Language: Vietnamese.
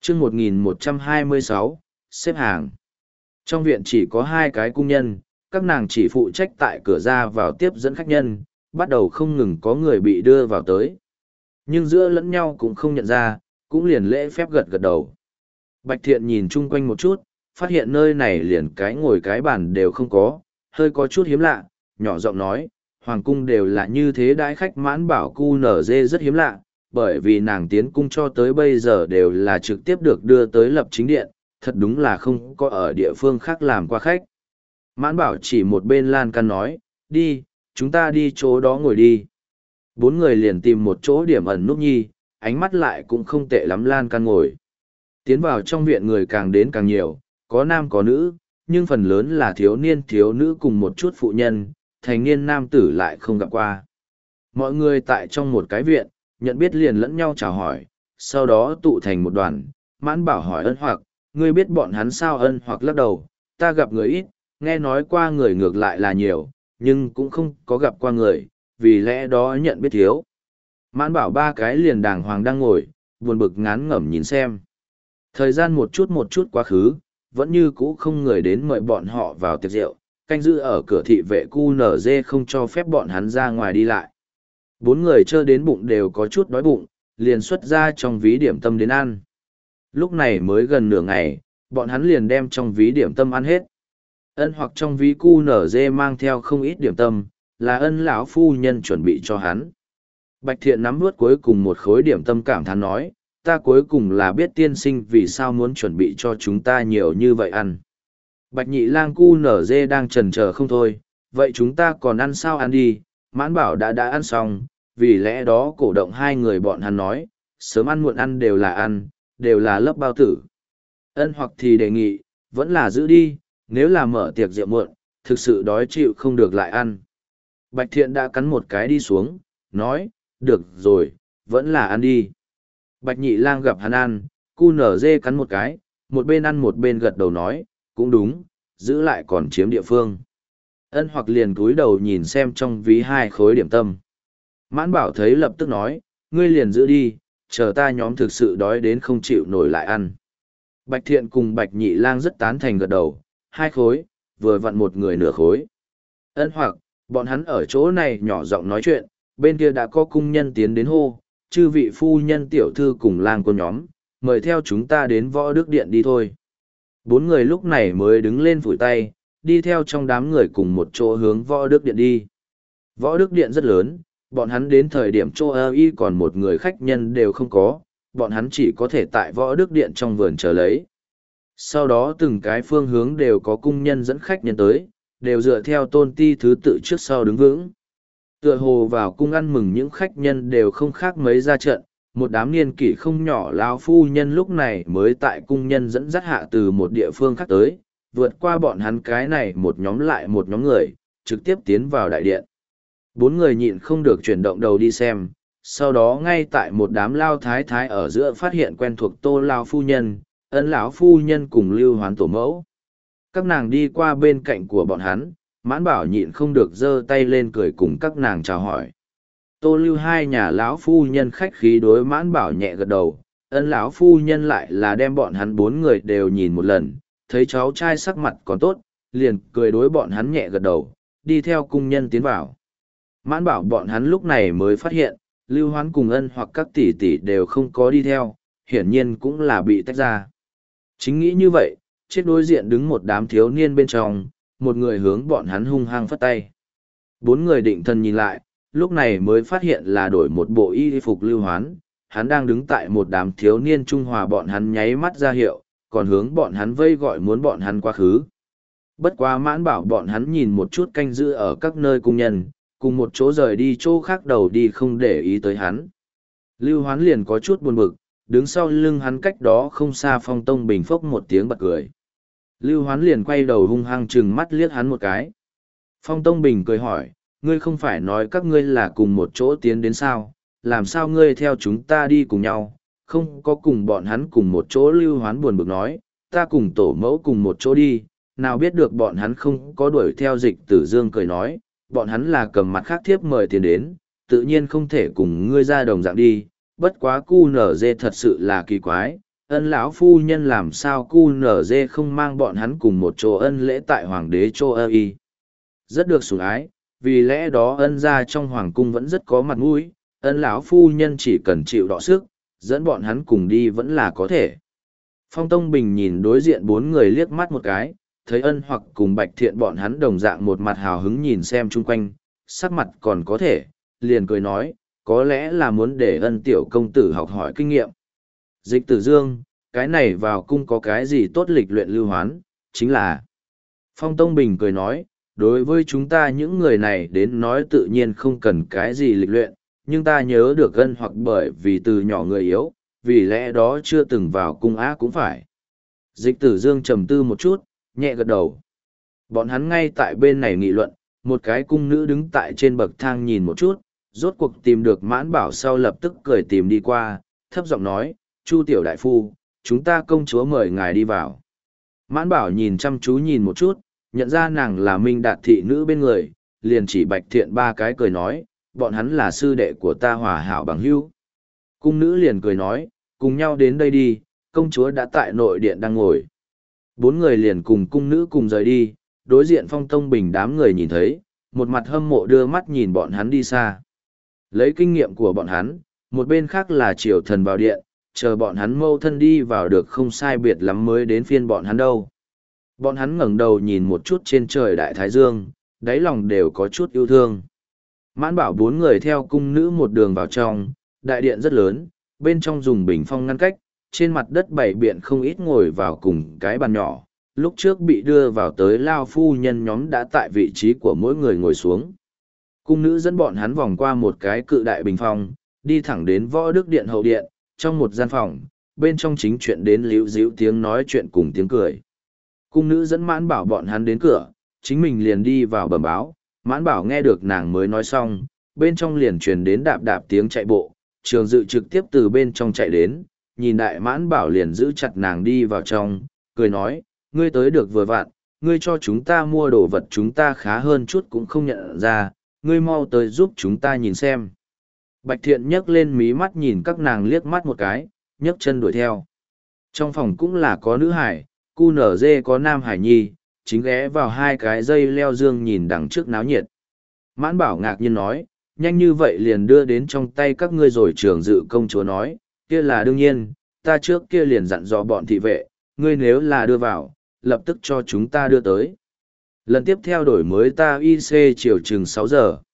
chương 1126, xếp hàng. Trong viện chỉ có hai cái cung nhân, các nàng chỉ phụ trách tại cửa ra vào tiếp dẫn khách nhân, bắt đầu không ngừng có người bị đưa vào tới. Nhưng giữa lẫn nhau cũng không nhận ra, cũng liền lễ phép gật gật đầu. Bạch Thiện nhìn chung quanh một chút, phát hiện nơi này liền cái ngồi cái bàn đều không có, hơi có chút hiếm lạ, nhỏ giọng nói, hoàng cung đều là như thế đãi khách Mãn Bảo cu nở dê rất hiếm lạ, bởi vì nàng tiến cung cho tới bây giờ đều là trực tiếp được đưa tới lập chính điện, thật đúng là không có ở địa phương khác làm qua khách. Mãn Bảo chỉ một bên lan can nói, đi, chúng ta đi chỗ đó ngồi đi. Bốn người liền tìm một chỗ điểm ẩn núp nhi, ánh mắt lại cũng không tệ lắm lan can ngồi. Tiến vào trong viện người càng đến càng nhiều, có nam có nữ, nhưng phần lớn là thiếu niên thiếu nữ cùng một chút phụ nhân, thành niên nam tử lại không gặp qua. Mọi người tại trong một cái viện, nhận biết liền lẫn nhau chào hỏi, sau đó tụ thành một đoàn. Mãn Bảo hỏi Ân Hoặc, ngươi biết bọn hắn sao? Ân Hoặc lắc đầu, ta gặp người ít, nghe nói qua người ngược lại là nhiều, nhưng cũng không có gặp qua người, vì lẽ đó nhận biết thiếu. Mãn Bảo ba cái liền đàng hoàng đang ngồi, buồn bực ngán ngẩm nhìn xem. Thời gian một chút quá khứ, vẫn như cũ không người đến mời bọn họ vào tiệc rượu, canh giữ ở cửa thị vệ QNZ không cho phép bọn hắn ra ngoài đi lại. Bốn người chơi đến bụng đều có chút đói bụng, liền xuất ra trong ví điểm tâm đến ăn. Lúc này mới gần nửa ngày, bọn hắn liền đem trong ví điểm tâm ăn hết. Ân Hoặc trong ví QNZ mang theo không ít điểm tâm, là Ân lão phu nhân chuẩn bị cho hắn. Bạch Thiện nắm vớt cuối cùng một khối điểm tâm cảm thán nói, ta cuối cùng là biết tiên sinh vì sao muốn chuẩn bị cho chúng ta nhiều như vậy ăn. Bạch Nhị Lang QNZ đang chần chờ không thôi, vậy chúng ta còn ăn sao? Ăn đi. Mãn Bảo đã ăn xong, vì lẽ đó cổ động hai người bọn hắn nói, sớm ăn muộn ăn, đều là lớp bao tử. Ân Hoặc thì đề nghị, vẫn là giữ đi, nếu là mở tiệc rượu muộn, thực sự đói chịu không được lại ăn. Bạch Thiện đã cắn một cái đi xuống, nói, được rồi, vẫn là ăn đi. Bạch Nhị Lang gặp hắn ăn, QNZ cắn một cái, một bên ăn một bên gật đầu nói, cũng đúng, giữ lại còn chiếm địa phương. Ân Hoặc liền cúi đầu nhìn xem trong ví hai khối điểm tâm. Mãn Bảo thấy lập tức nói, ngươi liền giữ đi, chờ ta nhóm thực sự đói đến không chịu nổi lại ăn. Bạch Thiện cùng Bạch Nhị Lang rất tán thành gật đầu, hai khối, vừa vặn một người nửa khối. Ân Hoặc, bọn hắn ở chỗ này nhỏ giọng nói chuyện, bên kia đã có cung nhân tiến đến hô, chư vị phu nhân tiểu thư cùng lang cô nhóm, mời theo chúng ta đến Võ Đức Điện đi thôi. Bốn người lúc này mới đứng lên phủi tay, đi theo trong đám người cùng một chỗ hướng Võ Đức Điện đi. Võ Đức Điện rất lớn, bọn hắn đến thời điểm chỗ y còn một người khách nhân đều không có, bọn hắn chỉ có thể tại Võ Đức Điện trong vườn chờ lấy. Sau đó từng cái phương hướng đều có cung nhân dẫn khách nhân tới, đều dựa theo tôn ti thứ tự trước sau đứng vững. Tựa hồ vào cung ăn mừng những khách nhân đều không khác mấy ra trận, một đám niên kỷ không nhỏ lão phu nhân lúc này mới tại cung nhân dẫn dắt hạ từ một địa phương khác tới, vượt qua bọn hắn cái này một nhóm lại một nhóm người, trực tiếp tiến vào đại điện. Bốn người nhịn không được chuyển động đầu đi xem, sau đó ngay tại một đám lao thái thái ở giữa phát hiện quen thuộc Tô lão phu nhân, Ân lão phu nhân cùng Lưu Hoán tổ mẫu. Các nàng đi qua bên cạnh của bọn hắn, Mãn Bảo nhịn không được giơ tay lên cười cùng các nàng chào hỏi. Tô Lưu hai nhà lão phu nhân khách khí đối Mãn Bảo nhẹ gật đầu, Ân lão phu nhân lại là đem bọn hắn bốn người đều nhìn một lần, thấy cháu trai sắc mặt còn tốt, liền cười đối bọn hắn nhẹ gật đầu, đi theo cung nhân tiến vào. Mãn Bảo bọn hắn lúc này mới phát hiện, Lưu Hoán cùng Ân hoặc các tỷ tỷ đều không có đi theo, hiển nhiên cũng là bị tách ra. Chính nghĩ như vậy, chết đối diện đứng một đám thiếu niên bên trong, một người hướng bọn hắn hung hăng phất tay. Bốn người định thần nhìn lại, lúc này mới phát hiện là đổi một bộ y phục Lưu Hoán, hắn đang đứng tại một đám thiếu niên trung hòa bọn hắn nháy mắt ra hiệu, còn hướng bọn hắn vây gọi muốn bọn hắn quá khứ. Bất quá Mãn Bảo bọn hắn nhìn một chút canh giữ ở các nơi cung nhân, cùng một chỗ rời đi chỗ khác đầu đi không để ý tới hắn. Lưu Hoán liền có chút buồn bực, đứng sau lưng hắn cách đó không xa Phong Tông Bình phốc một tiếng bật cười. Lưu Hoán liền quay đầu hung hăng chừng mắt liếc hắn một cái. Phong Tông Bình cười hỏi, ngươi không phải nói các ngươi là cùng một chỗ tiến đến sao, làm sao ngươi theo chúng ta đi cùng nhau, không có cùng bọn hắn cùng một chỗ. Lưu Hoán buồn bực nói, ta cùng tổ mẫu cùng một chỗ đi, nào biết được bọn hắn không có đuổi theo. Dịch Tử Dương cười nói, bọn hắn là cầm mặt khác thiếp mời tiền đến, tự nhiên không thể cùng ngươi ra đồng dạng đi, bất quá cu nở dê thật sự là kỳ quái, ân lão phu nhân làm sao cu nở dê không mang bọn hắn cùng một chỗ ân lễ tại hoàng đế Chô ơ y. Rất được sủng ái, vì lẽ đó ân gia trong hoàng cung vẫn rất có mặt mũi, ân lão phu nhân chỉ cần chịu đọ sức, dẫn bọn hắn cùng đi vẫn là có thể. Phong Tông Bình nhìn đối diện bốn người liếc mắt một cái, thấy ân hoặc cùng Bạch Thiện bọn hắn đồng dạng một mặt hào hứng nhìn xem chung quanh, sắc mặt còn có thể, liền cười nói, có lẽ là muốn để ân tiểu công tử học hỏi kinh nghiệm. Dịch Tử Dương, cái này vào cung có cái gì tốt lịch luyện lưu hoán, chính là. Phong Tông Bình cười nói, đối với chúng ta những người này đến nói tự nhiên không cần cái gì lịch luyện, nhưng ta nhớ được ân hoặc bởi vì từ nhỏ người yếu, vì lẽ đó chưa từng vào cung á cũng phải. Dịch Tử Dương trầm tư một chút, nhẹ gật đầu. Bọn hắn ngay tại bên này nghị luận, một cái cung nữ đứng tại trên bậc thang nhìn một chút, rốt cuộc tìm được Mãn Bảo sau lập tức cười tìm đi qua, thấp giọng nói, Chu tiểu đại phu, chúng ta công chúa mời ngài đi vào. Mãn Bảo nhìn chăm chú nhìn một chút, nhận ra nàng là Minh Đạt thị nữ bên người, liền chỉ Bạch Thiện ba cái cười nói, bọn hắn là sư đệ của ta hòa hảo bằng hữu. Cung nữ liền cười nói, cùng nhau đến đây đi, công chúa đã tại nội điện đang ngồi. Bốn người liền cùng cung nữ cùng rời đi, đối diện Phong Tông Bình đám người nhìn thấy, một mặt hâm mộ đưa mắt nhìn bọn hắn đi xa. Lấy kinh nghiệm của bọn hắn, một bên khác là triều thần vào điện, chờ bọn hắn mâu thân đi vào được không sai biệt lắm mới đến phiên bọn hắn đâu. Bọn hắn ngẩng đầu nhìn một chút trên trời đại thái dương, đáy lòng đều có chút yêu thương. Mãn Bảo bốn người theo cung nữ một đường vào trong, đại điện rất lớn, bên trong dùng bình phong ngăn cách, trên mặt đất bảy biện không ít ngồi vào cùng cái bàn nhỏ, lúc trước bị đưa vào tới lao phu nhân nhóm đã tại vị trí của mỗi người ngồi xuống. Cung nữ dẫn bọn hắn vòng qua một cái cự đại bình phong, đi thẳng đến Võ Đức Điện hậu điện, trong một gian phòng, bên trong chính chuyện đến líu díu tiếng nói chuyện cùng tiếng cười. Cung nữ dẫn Mãn Bảo bọn hắn đến cửa, chính mình liền đi vào bẩm báo, Mãn Bảo nghe được nàng mới nói xong, bên trong liền truyền đến đạp đạp tiếng chạy bộ, Trường Dự trực tiếp từ bên trong chạy đến, nhìn đại Mãn Bảo liền giữ chặt nàng đi vào trong, cười nói, ngươi tới được vừa vặn, ngươi cho chúng ta mua đồ vật chúng ta khá hơn chút cũng không nhận ra, ngươi mau tới giúp chúng ta nhìn xem. Bạch Thiện nhấc lên mí mắt nhìn các nàng liếc mắt một cái, nhấc chân đuổi theo. Trong phòng cũng là có nữ hải, cu nở dê có nam hải nhi, chính ghé vào hai cái dây leo dương nhìn đằng trước náo nhiệt. Mãn Bảo ngạc nhiên nói, nhanh như vậy liền đưa đến trong tay các ngươi rồi. Trường Dự công chúa nói, kia là đương nhiên, ta trước kia liền dặn dò bọn thị vệ, ngươi nếu là đưa vào, lập tức cho chúng ta đưa tới. Lần tiếp theo đổi mới ta IC chiều chừng 6 giờ.